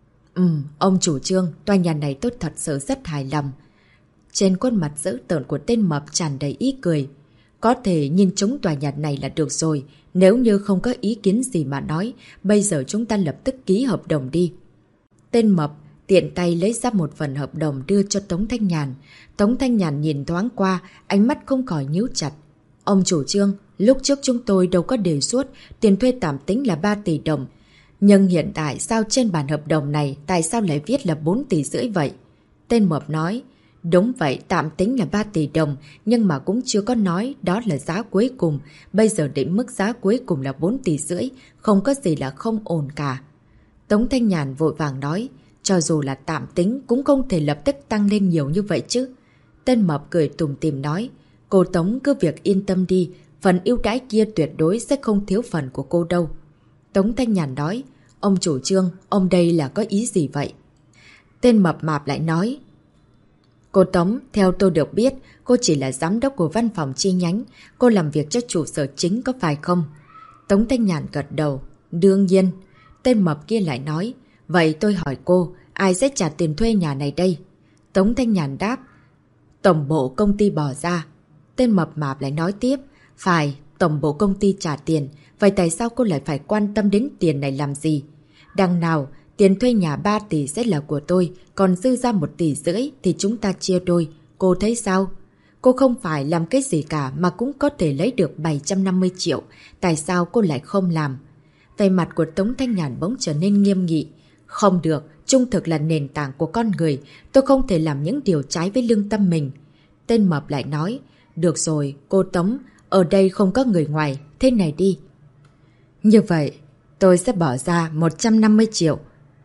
Speaker 1: ông chủ Trương, tòa nhà này tôi thật sự rất hài lòng. Trên khuôn mặt dữ tợn của tên mập tràn đầy ý cười. Có thể nhìn trúng tòa nhà này là được rồi. Nếu như không có ý kiến gì mà nói, bây giờ chúng ta lập tức ký hợp đồng đi. Tên mập tiện tay lấy ra một phần hợp đồng đưa cho Tống Thanh Nhàn. Tống Thanh Nhàn nhìn thoáng qua, ánh mắt không khỏi nhíu chặt. Ông chủ Trương, lúc trước chúng tôi đâu có đề xuất tiền thuê tạm tính là 3 tỷ đồng. Nhưng hiện tại sao trên bản hợp đồng này tại sao lại viết là 4 tỷ rưỡi vậy? Tên mập nói, đúng vậy, tạm tính là 3 tỷ đồng, nhưng mà cũng chưa có nói đó là giá cuối cùng. Bây giờ định mức giá cuối cùng là 4 tỷ rưỡi, không có gì là không ổn cả. Tống Thanh Nhàn vội vàng nói, cho dù là tạm tính cũng không thể lập tức tăng lên nhiều như vậy chứ. Tên mập cười tủm tỉm nói, cô Tống cứ việc yên tâm đi, phần ưu đãi kia tuyệt đối sẽ không thiếu phần của cô đâu. Tống Thanh Nhàn nói, ông chủ Trương, ông đây là có ý gì vậy? Tên mập mạp lại nói, cô Tống, theo tôi được biết, cô chỉ là giám đốc của văn phòng chi nhánh, cô làm việc cho trụ sở chính có phải không? Tống Thanh Nhàn gật đầu, đương nhiên. Tên mập kia lại nói, vậy tôi hỏi cô, ai sẽ trả tiền thuê nhà này đây? Tống Thanh Nhàn đáp, tổng bộ công ty bỏ ra. Tên mập mạp lại nói tiếp, phải, tổng bộ công ty trả tiền, vậy tại sao cô lại phải quan tâm đến tiền này làm gì? Đằng nào, tiền thuê nhà 3 tỷ sẽ là của tôi, còn dư ra 1 tỷ rưỡi thì chúng ta chia đôi. Cô thấy sao? Cô không phải làm cái gì cả mà cũng có thể lấy được 750 triệu. Tại sao cô lại không làm? Vẻ mặt của Tống Thanh Nhàn bỗng trở nên nghiêm nghị. Không được, trung thực là nền tảng của con người. Tôi không thể làm những điều trái với lương tâm mình. Tên mập lại nói, được rồi, cô Tống, ở đây không có người ngoài, thế này đi. Như vậy, tôi sẽ bỏ ra 150 triệu.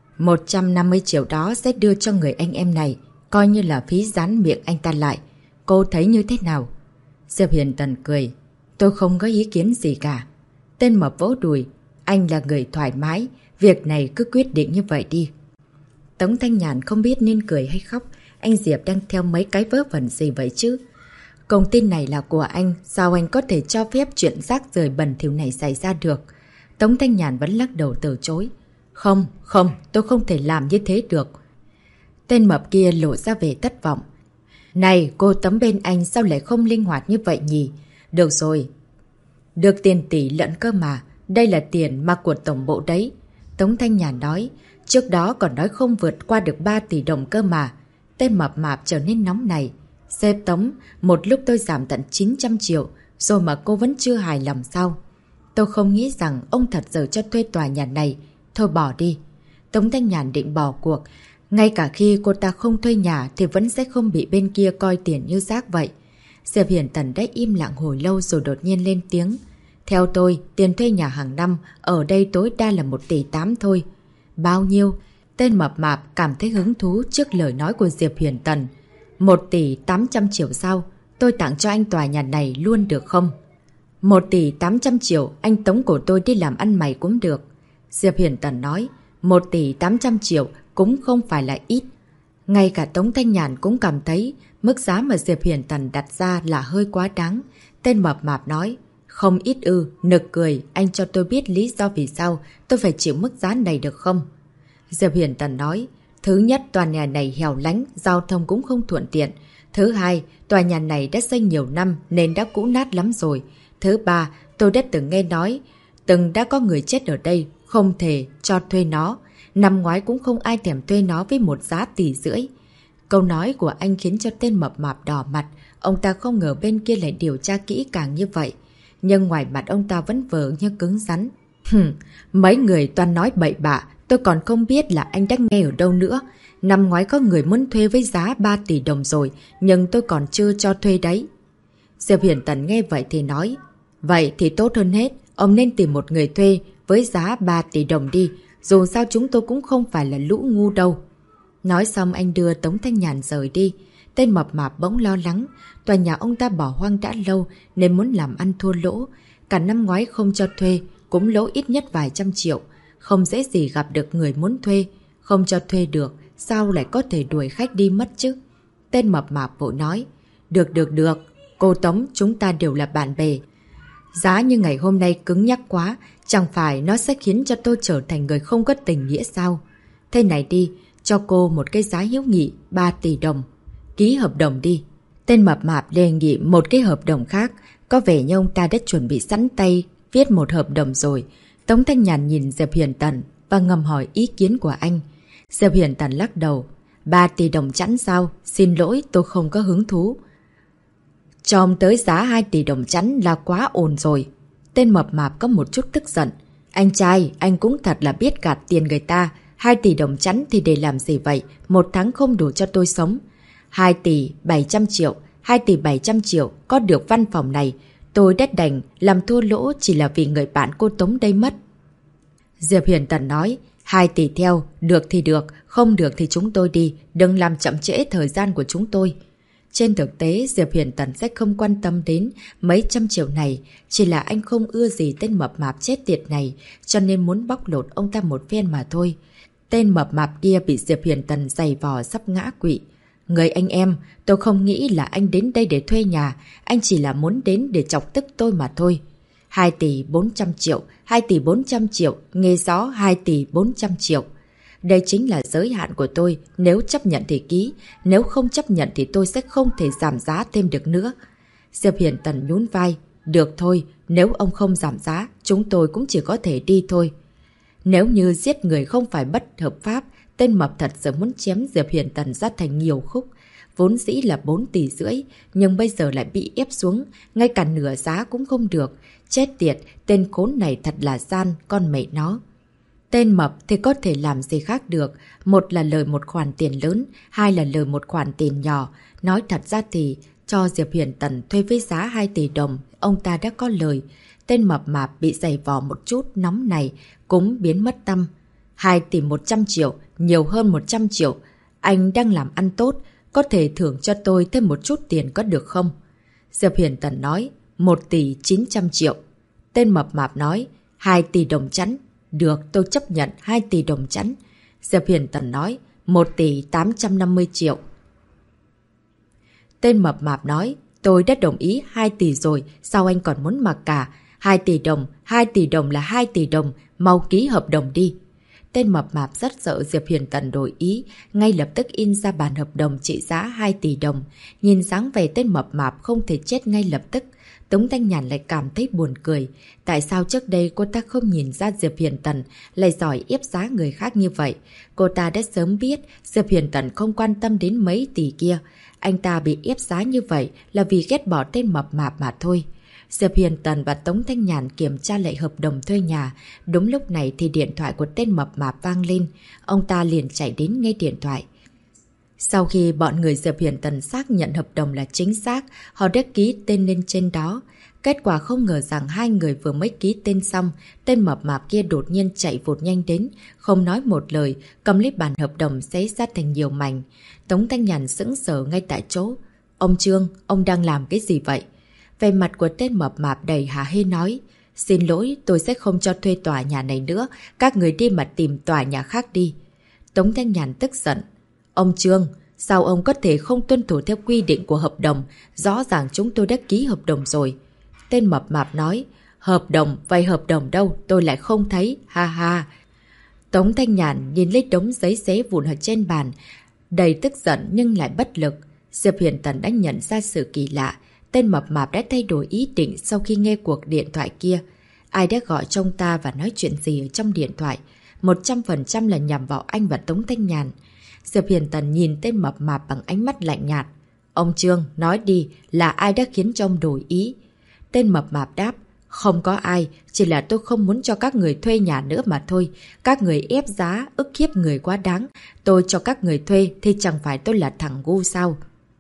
Speaker 1: 150 triệu đó sẽ đưa cho người anh em này, coi như là phí dán miệng anh ta lại. Cô thấy như thế nào? Diệp Hiền Tần cười. Tôi không có ý kiến gì cả. Tên mập vỗ đùi. Anh là người thoải mái, việc này cứ quyết định như vậy đi. Tống Thanh Nhàn không biết nên cười hay khóc. Anh Diệp đang theo mấy cái vớ vẩn gì vậy chứ? Công ty này là của anh, sao anh có thể cho phép chuyện rác rưởi bẩn thỉu này xảy ra được? Tống Thanh Nhàn vẫn lắc đầu từ chối. Không, tôi không thể làm như thế được. Tên mập kia lộ ra vẻ thất vọng. Này, cô Tấm bên anh sao lại không linh hoạt như vậy nhỉ? Được rồi. Được tiền tỷ lẫn cơ mà. Đây là tiền mà của tổng bộ đấy. Tống Thanh Nhàn nói. Trước đó còn nói không vượt qua được 3 tỷ đồng cơ mà. Tên mập mạp trở nên nóng này. Sếp Tống, một lúc tôi giảm tận 900 triệu, rồi mà cô vẫn chưa hài lòng sao? Tôi không nghĩ rằng ông thật giờ cho thuê tòa nhà này. Thôi bỏ đi. Tống Thanh Nhàn định bỏ cuộc. Ngay cả khi cô ta không thuê nhà thì vẫn sẽ không bị bên kia coi tiền như rác vậy. Diệp Hiển Tần đã im lặng hồi lâu rồi đột nhiên lên tiếng. Theo tôi, tiền thuê nhà hàng năm ở đây tối đa là 1,8 tỷ thôi. Bao nhiêu? Tên mập mạp cảm thấy hứng thú trước lời nói của Diệp Hiển Tần. 1,8 tỷ sao? Tôi tặng cho anh tòa nhà này luôn được không? 1,8 tỷ, anh Tống của tôi đi làm ăn mày cũng được. Diệp Hiển Tần nói, 1,8 tỷ cũng không phải là ít. Ngay cả Tống Thanh Nhàn cũng cảm thấy mức giá mà Diệp Hiển Tần đặt ra là hơi quá đáng. Tên mập mạp nói, không ít nực cười, anh cho tôi biết lý do vì sao tôi phải chịu mức giá này được không? Diệp Hiển Tần nói, thứ nhất, tòa nhà này hẻo lánh, giao thông cũng không thuận tiện. Thứ hai, tòa nhà này đã xây nhiều năm nên đã cũ nát lắm rồi. Thứ ba, tôi đã từng nghe nói, đã có người chết ở đây, không thể cho thuê nó. Năm ngoái cũng không ai thèm thuê nó với một giá 1,5 tỷ. Câu nói của anh khiến cho tên mập mạp đỏ mặt. Ông ta không ngờ bên kia lại điều tra kỹ càng như vậy. Nhưng ngoài mặt ông ta vẫn vờ như cứng rắn. Mấy người toàn nói bậy bạ. Tôi còn không biết là anh đã nghe ở đâu nữa. Năm ngoái có người muốn thuê với giá 3 tỷ đồng rồi, nhưng tôi còn chưa cho thuê đấy. Diệp Hiển Tần nghe vậy thì nói, vậy thì tốt hơn hết. Ông nên tìm một người thuê với giá 3 tỷ đồng đi. Dù sao chúng tôi cũng không phải là lũ ngu đâu. Nói xong anh đưa Tống Thanh Nhàn rời đi. Tên mập mạp bỗng lo lắng. Tòa nhà ông ta bỏ hoang đã lâu nên muốn làm ăn thua lỗ. Cả năm ngoái không cho thuê, cũng lỗ ít nhất vài trăm triệu. Không dễ gì gặp được người muốn thuê. Không cho thuê được, sao lại có thể đuổi khách đi mất chứ? Tên mập mạp vội nói, được. Cô Tống, chúng ta đều là bạn bè. Giá như ngày hôm nay cứng nhắc quá, chẳng phải nó sẽ khiến cho tôi trở thành người không có tình nghĩa sao? Thế này đi, cho cô một cái giá hiếu nghị 3 tỷ đồng. Ký hợp đồng đi. Tên mập mạp đề nghị một cái hợp đồng khác. Có vẻ như ông ta đã chuẩn bị sẵn tay viết một hợp đồng rồi. Tống Thanh Nhàn nhìn Diệp Hiển Tần và ngầm hỏi ý kiến của anh. Diệp Hiển Tần lắc đầu. 3 tỷ đồng chẵn sao? Xin lỗi, tôi không có hứng thú. Cho ông tới giá 2 tỷ đồng chẵn là quá ồn rồi. Tên mập mạp có một chút tức giận. Anh trai, anh cũng thật là biết gạt tiền người ta. 2 tỷ đồng chẵn thì để làm gì vậy? Một tháng không đủ cho tôi sống. 2 tỷ 700 triệu. 2 tỷ 700 triệu có được văn phòng này. Tôi đã đành làm thua lỗ chỉ là vì người bạn cô Tống đây mất. Diệp Hiển Tần nói, 2 tỷ theo, được thì được, không được thì chúng tôi đi, đừng làm chậm trễ thời gian của chúng tôi. Trên thực tế, Diệp Hiển Tần sẽ không quan tâm đến mấy trăm triệu này, chỉ là anh không ưa gì tên mập mạp chết tiệt này, cho nên muốn bóc lột ông ta một phen mà thôi. Tên mập mạp kia bị Diệp Hiển Tần giày vò sắp ngã quỵ. Người anh em, tôi không nghĩ là anh đến đây để thuê nhà, anh chỉ là muốn đến để chọc tức tôi mà thôi. 2 tỷ 400 triệu, 2 tỷ 400 triệu, nghe rõ 2 tỷ 400 triệu. Đây chính là giới hạn của tôi, nếu chấp nhận thì ký, nếu không chấp nhận thì tôi sẽ không thể giảm giá thêm được nữa. Diệp Hiển Tần nhún vai, được thôi, nếu ông không giảm giá, chúng tôi cũng chỉ có thể đi thôi. Nếu như giết người không phải bất hợp pháp, tên mập thật sự muốn chém Diệp Hiển Tần ra thành nhiều khúc. Vốn dĩ là 4,5 tỷ, nhưng bây giờ lại bị ép xuống, ngay cả nửa giá cũng không được. Chết tiệt, tên khốn này thật là gian, con mẹ nó. Tên mập thì có thể làm gì khác được. Một là lời một khoản tiền lớn, hai là lời một khoản tiền nhỏ. Nói thật ra thì cho Diệp Hiển Tần thuê với giá 2 tỷ đồng, ông ta đã có lời. Tên mập mạp bị giày vò một chút nóng này cũng biến mất tâm. 2 tỷ 100 triệu, nhiều hơn 100 triệu. Anh đang làm ăn tốt, có thể thưởng cho tôi thêm một chút tiền có được không? Diệp Hiển Tần nói, 1 tỷ 900 triệu. Tên mập mạp nói, 2 tỷ đồng chẵn. Được, tôi chấp nhận 2 tỷ đồng chẵn. Diệp Hiền Tần nói, 1 tỷ 850 triệu. Tên mập mạp nói, tôi đã đồng ý 2 tỷ rồi, sao anh còn muốn mặc cả? 2 tỷ đồng là 2 tỷ đồng, mau ký hợp đồng đi. Tên mập mạp rất sợ Diệp Hiền Tần đổi ý, ngay lập tức in ra bản hợp đồng trị giá 2 tỷ đồng. Nhìn dáng vẻ tên mập mạp không thể chết ngay lập tức. Tống Thanh Nhàn lại cảm thấy buồn cười. Tại sao trước đây cô ta không nhìn ra Diệp Hiền Tần lại giỏi ép giá người khác như vậy? Cô ta đã sớm biết Diệp Hiền Tần không quan tâm đến mấy tỷ kia. Anh ta bị ép giá như vậy là vì ghét bỏ tên mập mạp mà thôi. Diệp Hiền Tần và Tống Thanh Nhàn kiểm tra lại hợp đồng thuê nhà. Đúng lúc này thì điện thoại của tên mập mạp vang lên. Ông ta liền chạy đến nghe điện thoại. Sau khi bọn người Diệp Hiền Tần xác nhận hợp đồng là chính xác, họ đã ký tên lên trên đó. Kết quả không ngờ rằng hai người vừa mới ký tên xong, tên mập mạp kia đột nhiên chạy vụt nhanh đến, không nói một lời, cầm lấy bản hợp đồng xé ra thành nhiều mảnh. Tống Thanh Nhàn sững sờ ngay tại chỗ. Ông Trương, ông đang làm cái gì vậy? Về mặt của tên mập mạp đầy hả hê nói, xin lỗi, tôi sẽ không cho thuê tòa nhà này nữa, các người đi mà tìm tòa nhà khác đi. Tống Thanh Nhàn tức giận. Ông Trương, sao ông có thể không tuân thủ theo quy định của hợp đồng? Rõ ràng chúng tôi đã ký hợp đồng rồi. Tên mập mạp nói, hợp đồng, vậy hợp đồng đâu, tôi lại không thấy, ha ha. Tống Thanh Nhàn nhìn lấy đống giấy xé vụn ở trên bàn, đầy tức giận nhưng lại bất lực. Diệp Hiền Tần đã nhận ra sự kỳ lạ. Tên mập mạp đã thay đổi ý định sau khi nghe cuộc điện thoại kia. Ai đã gọi cho ông ta và nói chuyện gì ở trong điện thoại? 100% là nhằm vào anh và Tống Thanh Nhàn. Diệp Hiền Tần nhìn tên mập mạp bằng ánh mắt lạnh nhạt. Ông Trương, nói đi, là ai đã khiến cho ông đổi ý? Tên mập mạp đáp, không có ai, chỉ là tôi không muốn cho các người thuê nhà nữa mà thôi. Các người ép giá, ức hiếp người quá đáng. Tôi cho các người thuê thì chẳng phải tôi là thằng ngu sao?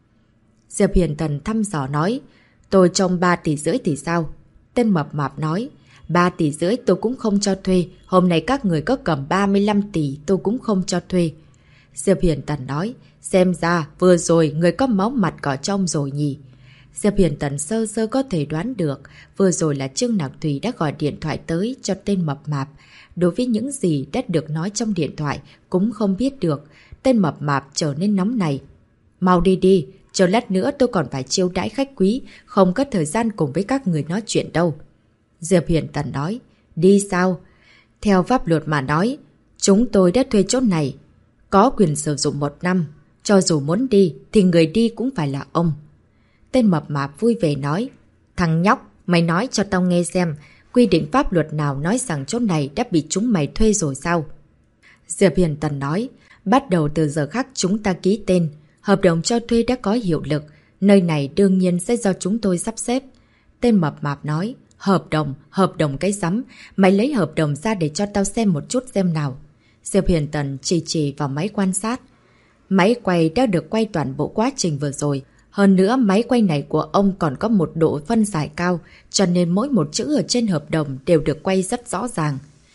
Speaker 1: Diệp Hiền Tần thăm dò nói, tôi trông 3 tỷ rưỡi thì sao? Tên mập mạp nói, 3 tỷ rưỡi tôi cũng không cho thuê. Hôm nay các người có cầm 35 tỷ tôi cũng không cho thuê. Diệp Hiền Tần nói, xem ra vừa rồi người có máu mặt cỏ trong rồi nhỉ? Diệp Hiền Tần sơ sơ có thể đoán được vừa rồi là Trương Nặc Thủy đã gọi điện thoại tới cho tên mập mạp. Đối với những gì đã được nói trong điện thoại cũng không biết được. Tên mập mạp trở nên nóng này. Mau đi đi, chờ lát nữa tôi còn phải chiêu đãi khách quý, không có thời gian cùng với các người nói chuyện đâu. Diệp Hiền Tần nói, đi sao? Theo pháp luật mà nói, chúng tôi đã thuê chỗ này, có quyền sử dụng 1 năm. Cho dù muốn đi thì người đi cũng phải là ông. Tên mập mạp vui vẻ nói, thằng nhóc, mày nói cho tao nghe xem, quy định pháp luật nào nói rằng chỗ này đã bị chúng mày thuê rồi sao? Diệp Hiền Tần nói, bắt đầu từ giờ khắc chúng ta ký tên, hợp đồng cho thuê đã có hiệu lực, nơi này đương nhiên sẽ do chúng tôi sắp xếp. Tên mập mạp nói, hợp đồng cái rắm, mày lấy hợp đồng ra để cho tao xem một chút xem nào. Diệp Hiền Tần chỉ vào máy quan sát. Máy quay đã được quay toàn bộ quá trình vừa rồi. Hơn nữa máy quay này của ông còn có một độ phân giải cao, cho nên mỗi một chữ ở trên hợp đồng đều được quay rất rõ ràng.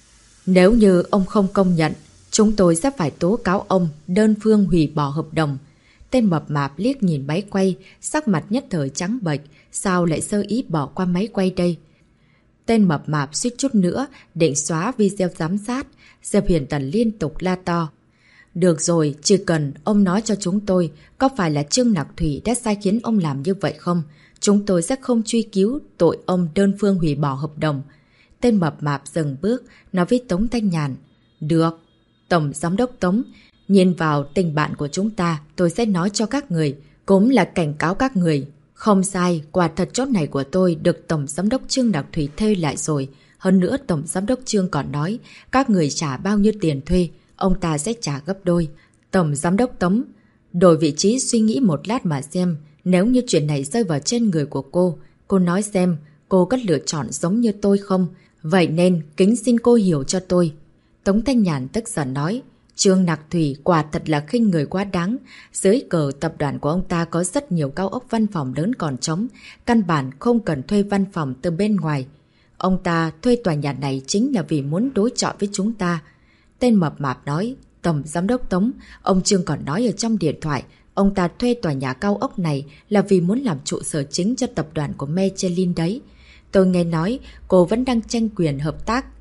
Speaker 1: Nếu như ông không công nhận, chúng tôi sẽ phải tố cáo ông, đơn phương hủy bỏ hợp đồng. Tên mập mạp liếc nhìn máy quay, sắc mặt nhất thời trắng bệch, sao lại sơ ý bỏ qua máy quay đây? Tên mập mạp suýt chút nữa định xóa video giám sát. Diệp Hiền Tần liên tục la to. Được rồi, chỉ cần ông nói cho chúng tôi có phải là Trương Nặc Thủy đã sai khiến ông làm như vậy không? Chúng tôi sẽ không truy cứu tội ông đơn phương hủy bỏ hợp đồng. Tên mập mạp dừng bước, nói với Tống Thanh Nhàn. Được, Tổng Giám đốc Tống, nhìn vào tình bạn của chúng ta, tôi sẽ nói cho các người, cũng là cảnh cáo các người. Không sai, quả thật chốt này của tôi được Tổng Giám đốc Trương Nặc Thủy thuê lại rồi. Hơn nữa Tổng Giám đốc Trương còn nói, các người trả bao nhiêu tiền thuê, ông ta sẽ trả gấp đôi. Tổng Giám đốc Tống, đổi vị trí suy nghĩ một lát mà xem, nếu như chuyện này rơi vào trên người của cô nói xem, cô có lựa chọn giống như tôi không? Vậy nên, kính xin cô hiểu cho tôi. Tống Thanh Nhàn tức giận nói, Trương Nặc Thủy quả thật là khinh người quá đáng. Dưới cờ tập đoàn của ông ta có rất nhiều cao ốc văn phòng lớn còn trống, căn bản không cần thuê văn phòng từ bên ngoài. Ông ta thuê tòa nhà này chính là vì muốn đối chọi với chúng ta. Tên mập mạp nói, Tổng Giám đốc Tống, ông Trương còn nói ở trong điện thoại, ông ta thuê tòa nhà cao ốc này là vì muốn làm trụ sở chính cho tập đoàn của Michelin đấy. Tôi nghe nói cô vẫn đang tranh quyền hợp tác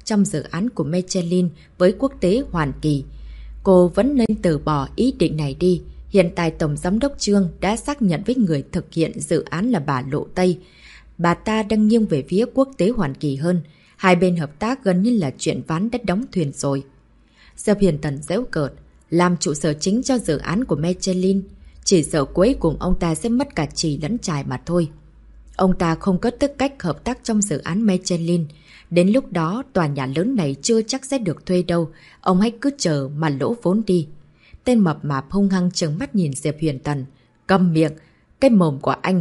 Speaker 1: trong dự án của Michelin với quốc tế Hoàn Kỳ. Cô vẫn nên từ bỏ ý định này đi. Hiện tại Tổng Giám đốc Trương đã xác nhận với người thực hiện dự án là bà Lộ Tây. Bà ta đang nghiêng về phía quốc tế Hoàn Kỳ hơn. Hai bên hợp tác gần như là chuyện ván đã đóng thuyền rồi. Diệp Hiền Tần giễu cợt, làm trụ sở chính cho dự án của Michelin. Chỉ sợ cuối cùng ông ta sẽ mất cả chì lẫn chài mà thôi. Ông ta không có tư cách hợp tác trong dự án Michelin. Đến lúc đó tòa nhà lớn này chưa chắc sẽ được thuê đâu. Ông hãy cứ chờ mà lỗ vốn đi. Tên mập mạp hung hăng trừng mắt nhìn Diệp Huyền Tần. Câm miệng, cái mồm của anh.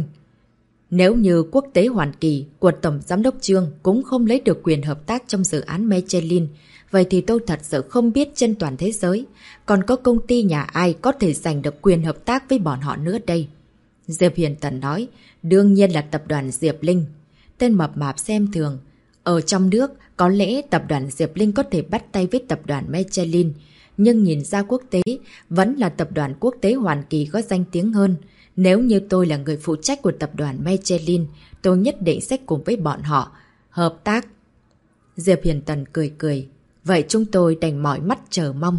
Speaker 1: Nếu như quốc tế Hoàn Kỳ của Tổng Giám đốc Trương cũng không lấy được quyền hợp tác trong dự án Michelin, vậy thì tôi thật sự không biết trên toàn thế giới còn có công ty nhà ai có thể giành được quyền hợp tác với bọn họ nữa đây. Diệp Hiền Tần nói, đương nhiên là tập đoàn Diệp Linh. Tên mập mạp xem thường. Ở trong nước, có lẽ tập đoàn Diệp Linh có thể bắt tay với tập đoàn Michelin, nhưng nhìn ra quốc tế, vẫn là tập đoàn quốc tế Hoàn Kỳ có danh tiếng hơn. Nếu như tôi là người phụ trách của tập đoàn Michelin, tôi nhất định sẽ cùng với bọn họ hợp tác. Diệp Hiền Tần cười cười. Vậy chúng tôi đành mỏi mắt chờ mong.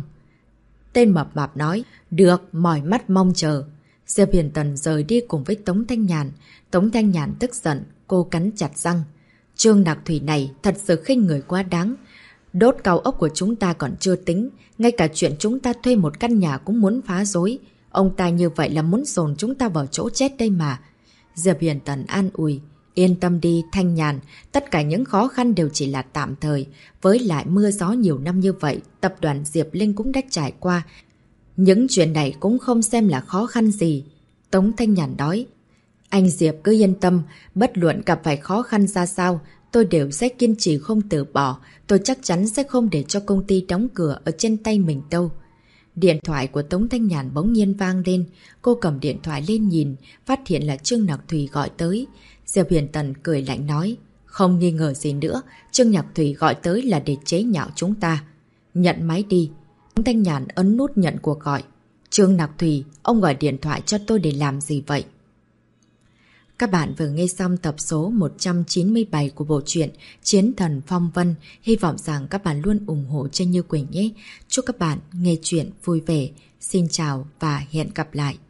Speaker 1: Tên mập mạp nói, được, mỏi mắt mong chờ. Diệp Hiền Tần rời đi cùng với Tống Thanh Nhàn. Tống Thanh Nhàn tức giận, cô cắn chặt răng. Trương Nặc Thủy này thật sự khinh người quá đáng. Đốt cao ốc của chúng ta còn chưa tính, ngay cả chuyện chúng ta thuê một căn nhà cũng muốn phá rối. Ông ta như vậy là muốn dồn chúng ta vào chỗ chết đây mà. Diệp Hiền Tần an ủi. Yên tâm đi Thanh Nhàn, tất cả những khó khăn đều chỉ là tạm thời. Với lại mưa gió nhiều năm như vậy, tập đoàn Diệp Linh cũng đã trải qua. Những chuyện này cũng không xem là khó khăn gì. Tống Thanh Nhàn nói. Anh Diệp cứ yên tâm, bất luận gặp phải khó khăn ra sao, tôi đều sẽ kiên trì không từ bỏ. Tôi chắc chắn sẽ không để cho công ty đóng cửa ở trên tay mình đâu. Điện thoại của Tống Thanh Nhàn bỗng nhiên vang lên. Cô cầm điện thoại lên nhìn, phát hiện là Trương Nặc Thủy gọi tới. Diệp Hiền Tần cười lạnh nói. Không nghi ngờ gì nữa, Trương Nặc Thủy gọi tới là để chế nhạo chúng ta. Nhận máy đi. Tống Thanh Nhàn ấn nút nhận cuộc gọi. Trương Nặc Thủy, ông gọi điện thoại cho tôi để làm gì vậy? Các bạn vừa nghe xong tập số 197 của bộ truyện Chiến Thần Phong Vân. Hy vọng rằng các bạn luôn ủng hộ cho Như Quỳnh nhé. Chúc các bạn nghe chuyện vui vẻ. Xin chào và hẹn gặp lại.